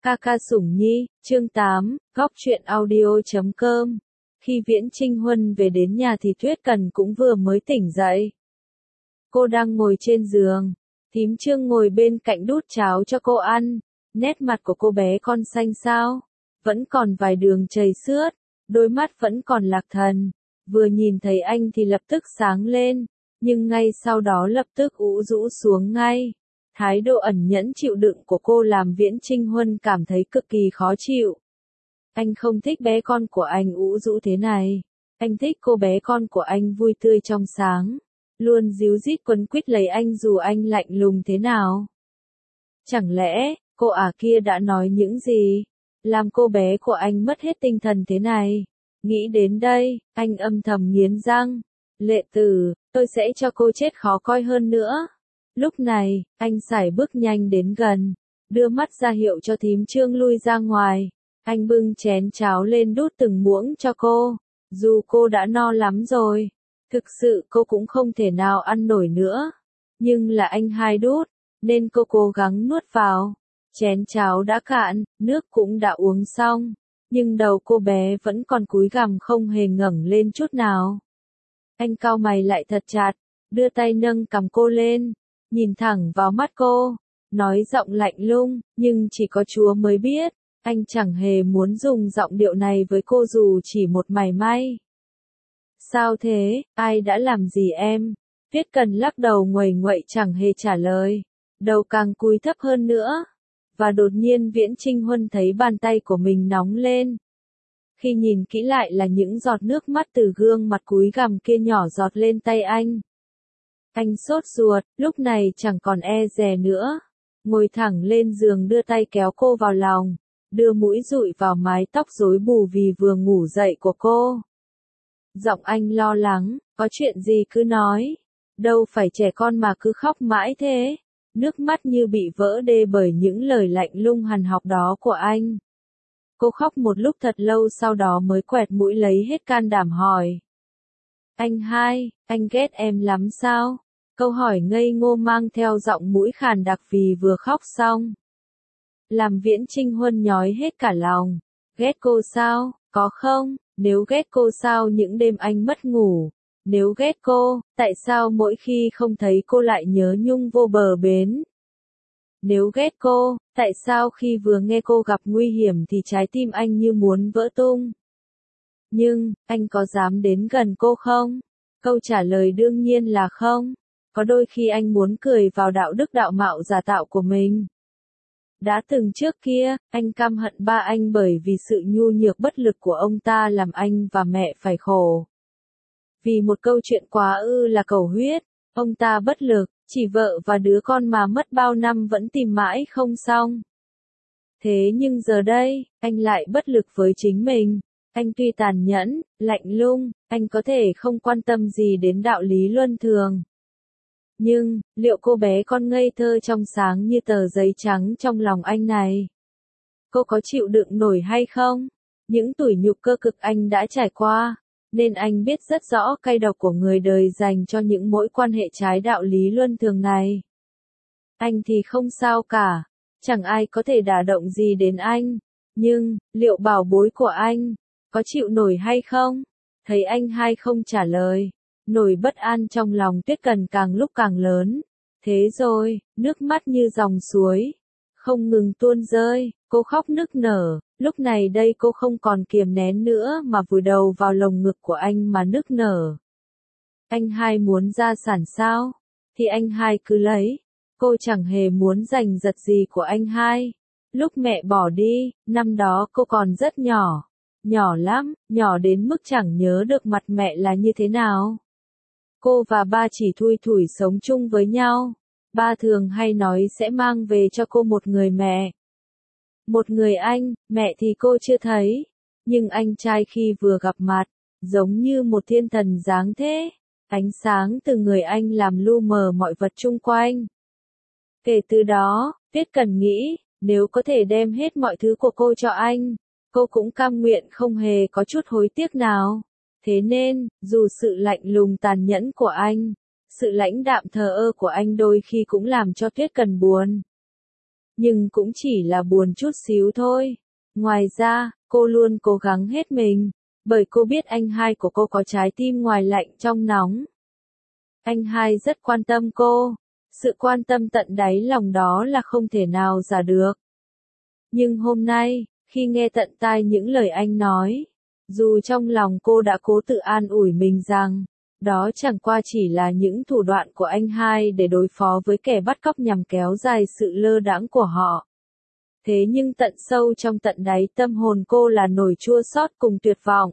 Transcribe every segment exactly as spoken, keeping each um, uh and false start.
Ca ca Sủng Nhi, chương tám, góc truyện audio chấm com. Khi Viễn Trinh Huân về đến nhà thì Tuyết Cần cũng vừa mới tỉnh dậy. Cô đang ngồi trên giường, thím Trương ngồi bên cạnh đút cháo cho cô ăn. Nét mặt của cô bé con xanh xao, vẫn còn vài đường chảy xước, đôi mắt vẫn còn lạc thần. Vừa nhìn thấy anh thì lập tức sáng lên, nhưng ngay sau đó lập tức ủ rũ xuống ngay. Thái độ ẩn nhẫn chịu đựng của cô làm Viễn Trinh Huân cảm thấy cực kỳ khó chịu. Anh không thích bé con của anh ủ rũ thế này. Anh thích cô bé con của anh vui tươi trong sáng, luôn díu dít quấn quýt lấy anh dù anh lạnh lùng thế nào. Chẳng lẽ, cô ả kia đã nói những gì, làm cô bé của anh mất hết tinh thần thế này? Nghĩ đến đây, anh âm thầm nghiến răng. Lệ Tử, tôi sẽ cho cô chết khó coi hơn nữa. Lúc này, anh sải bước nhanh đến gần, đưa mắt ra hiệu cho thím Trương lui ra ngoài. Anh bưng chén cháo lên đút từng muỗng cho cô. Dù cô đã no lắm rồi, thực sự cô cũng không thể nào ăn nổi nữa. Nhưng là anh hai đút, nên cô cố gắng nuốt vào. Chén cháo đã cạn, nước cũng đã uống xong, nhưng đầu cô bé vẫn còn cúi gằm không hề ngẩng lên chút nào. Anh cau mày lại thật chặt, đưa tay nâng cằm cô lên, nhìn thẳng vào mắt cô, nói giọng lạnh lùng, nhưng chỉ có Chúa mới biết, anh chẳng hề muốn dùng giọng điệu này với cô dù chỉ một mảy may. Sao thế, ai đã làm gì em? Tuyết Cần lắc đầu nguầy nguậy chẳng hề trả lời, đầu càng cúi thấp hơn nữa. Và đột nhiên Viễn Trinh Huân thấy bàn tay của mình nóng lên. Khi nhìn kỹ lại là những giọt nước mắt từ gương mặt cúi gằm kia nhỏ giọt lên tay anh. Anh sốt ruột, lúc này chẳng còn e dè nữa. Ngồi thẳng lên giường đưa tay kéo cô vào lòng, đưa mũi dụi vào mái tóc rối bù vì vừa ngủ dậy của cô. Giọng anh lo lắng, có chuyện gì cứ nói, đâu phải trẻ con mà cứ khóc mãi thế. Nước mắt như bị vỡ đê bởi những lời lạnh lùng hằn học đó của anh. Cô khóc một lúc thật lâu sau đó mới quẹt mũi lấy hết can đảm hỏi. Anh hai, anh ghét em lắm sao? Câu hỏi ngây ngô mang theo giọng mũi khàn đặc vì vừa khóc xong. Làm Viễn Trinh Huân nhói hết cả lòng. Ghét cô sao? Có không? Nếu ghét cô sao những đêm anh mất ngủ? Nếu ghét cô, tại sao mỗi khi không thấy cô lại nhớ nhung vô bờ bến? Nếu ghét cô, tại sao khi vừa nghe cô gặp nguy hiểm thì trái tim anh như muốn vỡ tung? Nhưng, anh có dám đến gần cô không? Câu trả lời đương nhiên là không. Có đôi khi anh muốn cười vào đạo đức đạo mạo giả tạo của mình. Đã từng trước kia, anh căm hận ba anh bởi vì sự nhu nhược bất lực của ông ta làm anh và mẹ phải khổ. Vì một câu chuyện quá ư là cầu huyết, ông ta bất lực, chỉ vợ và đứa con mà mất bao năm vẫn tìm mãi không xong. Thế nhưng giờ đây, anh lại bất lực với chính mình. Anh tuy tàn nhẫn, lạnh lùng, anh có thể không quan tâm gì đến đạo lý luân thường. Nhưng, liệu cô bé con ngây thơ trong sáng như tờ giấy trắng trong lòng anh này, cô có chịu đựng nổi hay không? Những tủi nhục cơ cực anh đã trải qua, nên anh biết rất rõ cay độc của người đời dành cho những mối quan hệ trái đạo lý luân thường này. Anh thì không sao cả, chẳng ai có thể đả động gì đến anh, nhưng, liệu bảo bối của anh, có chịu nổi hay không? Thấy anh hai không trả lời, nỗi bất an trong lòng Tuyết Cần càng lúc càng lớn. Thế rồi, nước mắt như dòng suối, không ngừng tuôn rơi, cô khóc nức nở, lúc này đây cô không còn kiềm nén nữa mà vùi đầu vào lồng ngực của anh mà nức nở. Anh hai muốn gia sản sao? Thì anh hai cứ lấy, cô chẳng hề muốn giành giật gì của anh hai. Lúc mẹ bỏ đi, năm đó cô còn rất nhỏ, nhỏ lắm, nhỏ đến mức chẳng nhớ được mặt mẹ là như thế nào. Cô và ba chỉ thui thủi sống chung với nhau. Ba thường hay nói sẽ mang về cho cô một người mẹ. Một người anh, mẹ thì cô chưa thấy. Nhưng anh trai khi vừa gặp mặt, giống như một thiên thần dáng thế. Ánh sáng từ người anh làm lu mờ mọi vật chung quanh. Kể từ đó, Tuyết Cần nghĩ, nếu có thể đem hết mọi thứ của cô cho anh, cô cũng cam nguyện không hề có chút hối tiếc nào. Thế nên, dù sự lạnh lùng tàn nhẫn của anh, sự lãnh đạm thờ ơ của anh đôi khi cũng làm cho Tuyết Cần buồn. nhưng cũng chỉ là buồn chút xíu thôi. Ngoài ra, cô luôn cố gắng hết mình, bởi cô biết anh hai của cô có trái tim ngoài lạnh trong nóng. Anh hai rất quan tâm cô, sự quan tâm tận đáy lòng đó là không thể nào giả được. Nhưng hôm nay, khi nghe tận tai những lời anh nói, dù trong lòng cô đã cố tự an ủi mình rằng, đó chẳng qua chỉ là những thủ đoạn của anh hai để đối phó với kẻ bắt cóc nhằm kéo dài sự lơ đãng của họ. Thế nhưng tận sâu trong tận đáy tâm hồn cô là nỗi chua xót cùng tuyệt vọng.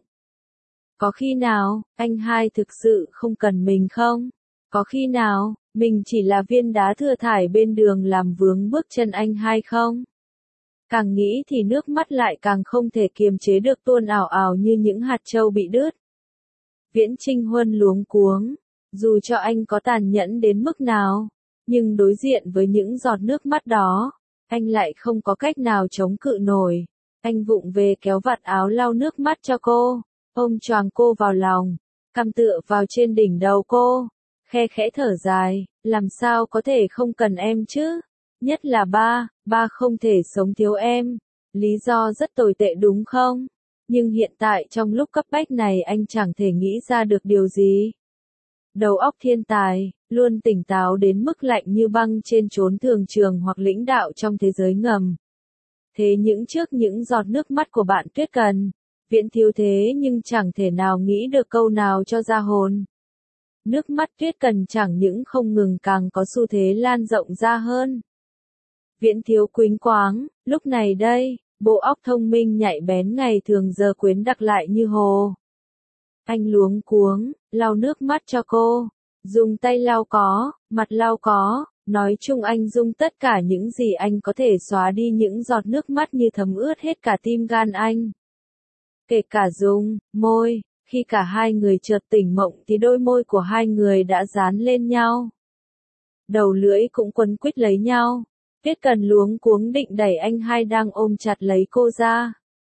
Có khi nào, anh hai thực sự không cần mình không? Có khi nào, mình chỉ là viên đá thừa thải bên đường làm vướng bước chân anh hai không? Càng nghĩ thì nước mắt lại càng không thể kiềm chế được tuôn ào ào như những hạt châu bị đứt. Viễn Chinh Huân luống cuống, dù cho anh có tàn nhẫn đến mức nào, nhưng đối diện với những giọt nước mắt đó, anh lại không có cách nào chống cự nổi. Anh vụng về kéo vạt áo lau nước mắt cho cô, ôm choàng cô vào lòng, cằm tựa vào trên đỉnh đầu cô, khe khẽ thở dài, làm sao có thể không cần em chứ? Nhất là ba, ba không thể sống thiếu em. Lý do rất tồi tệ đúng không? Nhưng hiện tại trong lúc cấp bách này anh chẳng thể nghĩ ra được điều gì. Đầu óc thiên tài, luôn tỉnh táo đến mức lạnh như băng trên chốn thường trường hoặc lĩnh đạo trong thế giới ngầm. Thế những trước những giọt nước mắt của bạn Tuyết Cần, Viễn thiếu thế nhưng chẳng thể nào nghĩ được câu nào cho ra hồn. Nước mắt Tuyết Cần chẳng những không ngừng càng có xu thế lan rộng ra hơn. Viễn thiếu quýnh quáng, lúc này đây, bộ óc thông minh nhạy bén ngày thường giờ quyến đặc lại như hồ. Anh luống cuống, lau nước mắt cho cô, dùng tay lau có, mặt lau có, nói chung anh dùng tất cả những gì anh có thể xóa đi những giọt nước mắt như thấm ướt hết cả tim gan anh. Kể cả dùng môi, khi cả hai người chợt tỉnh mộng thì đôi môi của hai người đã dán lên nhau. Đầu lưỡi cũng quấn quýt lấy nhau. Tuyết Cần luống cuống định đẩy anh hai đang ôm chặt lấy cô ra.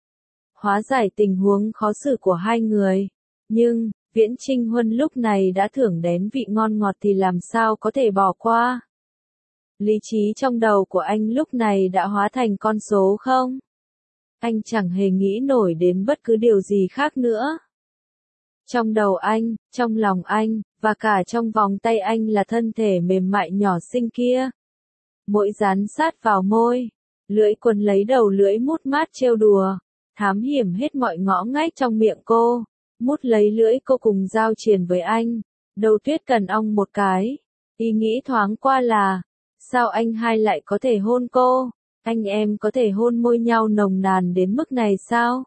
Hóa giải tình huống khó xử của hai người. Nhưng, Viễn Chinh Huân lúc này đã thưởng đến vị ngon ngọt thì làm sao có thể bỏ qua. Lý trí trong đầu của anh lúc này đã hóa thành con số không. Anh chẳng hề nghĩ nổi đến bất cứ điều gì khác nữa. Trong đầu anh, trong lòng anh, và cả trong vòng tay anh là thân thể mềm mại nhỏ xinh kia. Mỗi dán sát vào môi, lưỡi quấn lấy đầu lưỡi mút mát trêu đùa, thám hiểm hết mọi ngõ ngách trong miệng cô, mút lấy lưỡi cô cùng giao triền với anh. Đầu Tuyết Cần ong một cái, ý nghĩ thoáng qua là, sao anh hai lại có thể hôn cô, anh em có thể hôn môi nhau nồng nàn đến mức này sao?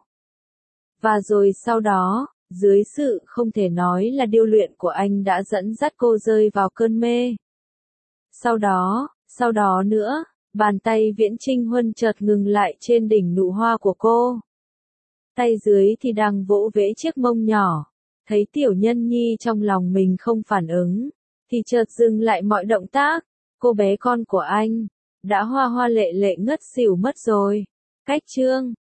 Và rồi sau đó, dưới sự không thể nói là điêu luyện của anh đã dẫn dắt cô rơi vào cơn mê. Sau đó, sau đó nữa, bàn tay Viễn Chinh Huân chợt ngừng lại trên đỉnh nụ hoa của cô. Tay dưới thì đang vỗ vẽ chiếc mông nhỏ, thấy tiểu nhân nhi trong lòng mình không phản ứng, thì chợt dừng lại mọi động tác, cô bé con của anh, đã hoa hoa lệ lệ ngất xỉu mất rồi. Cách chương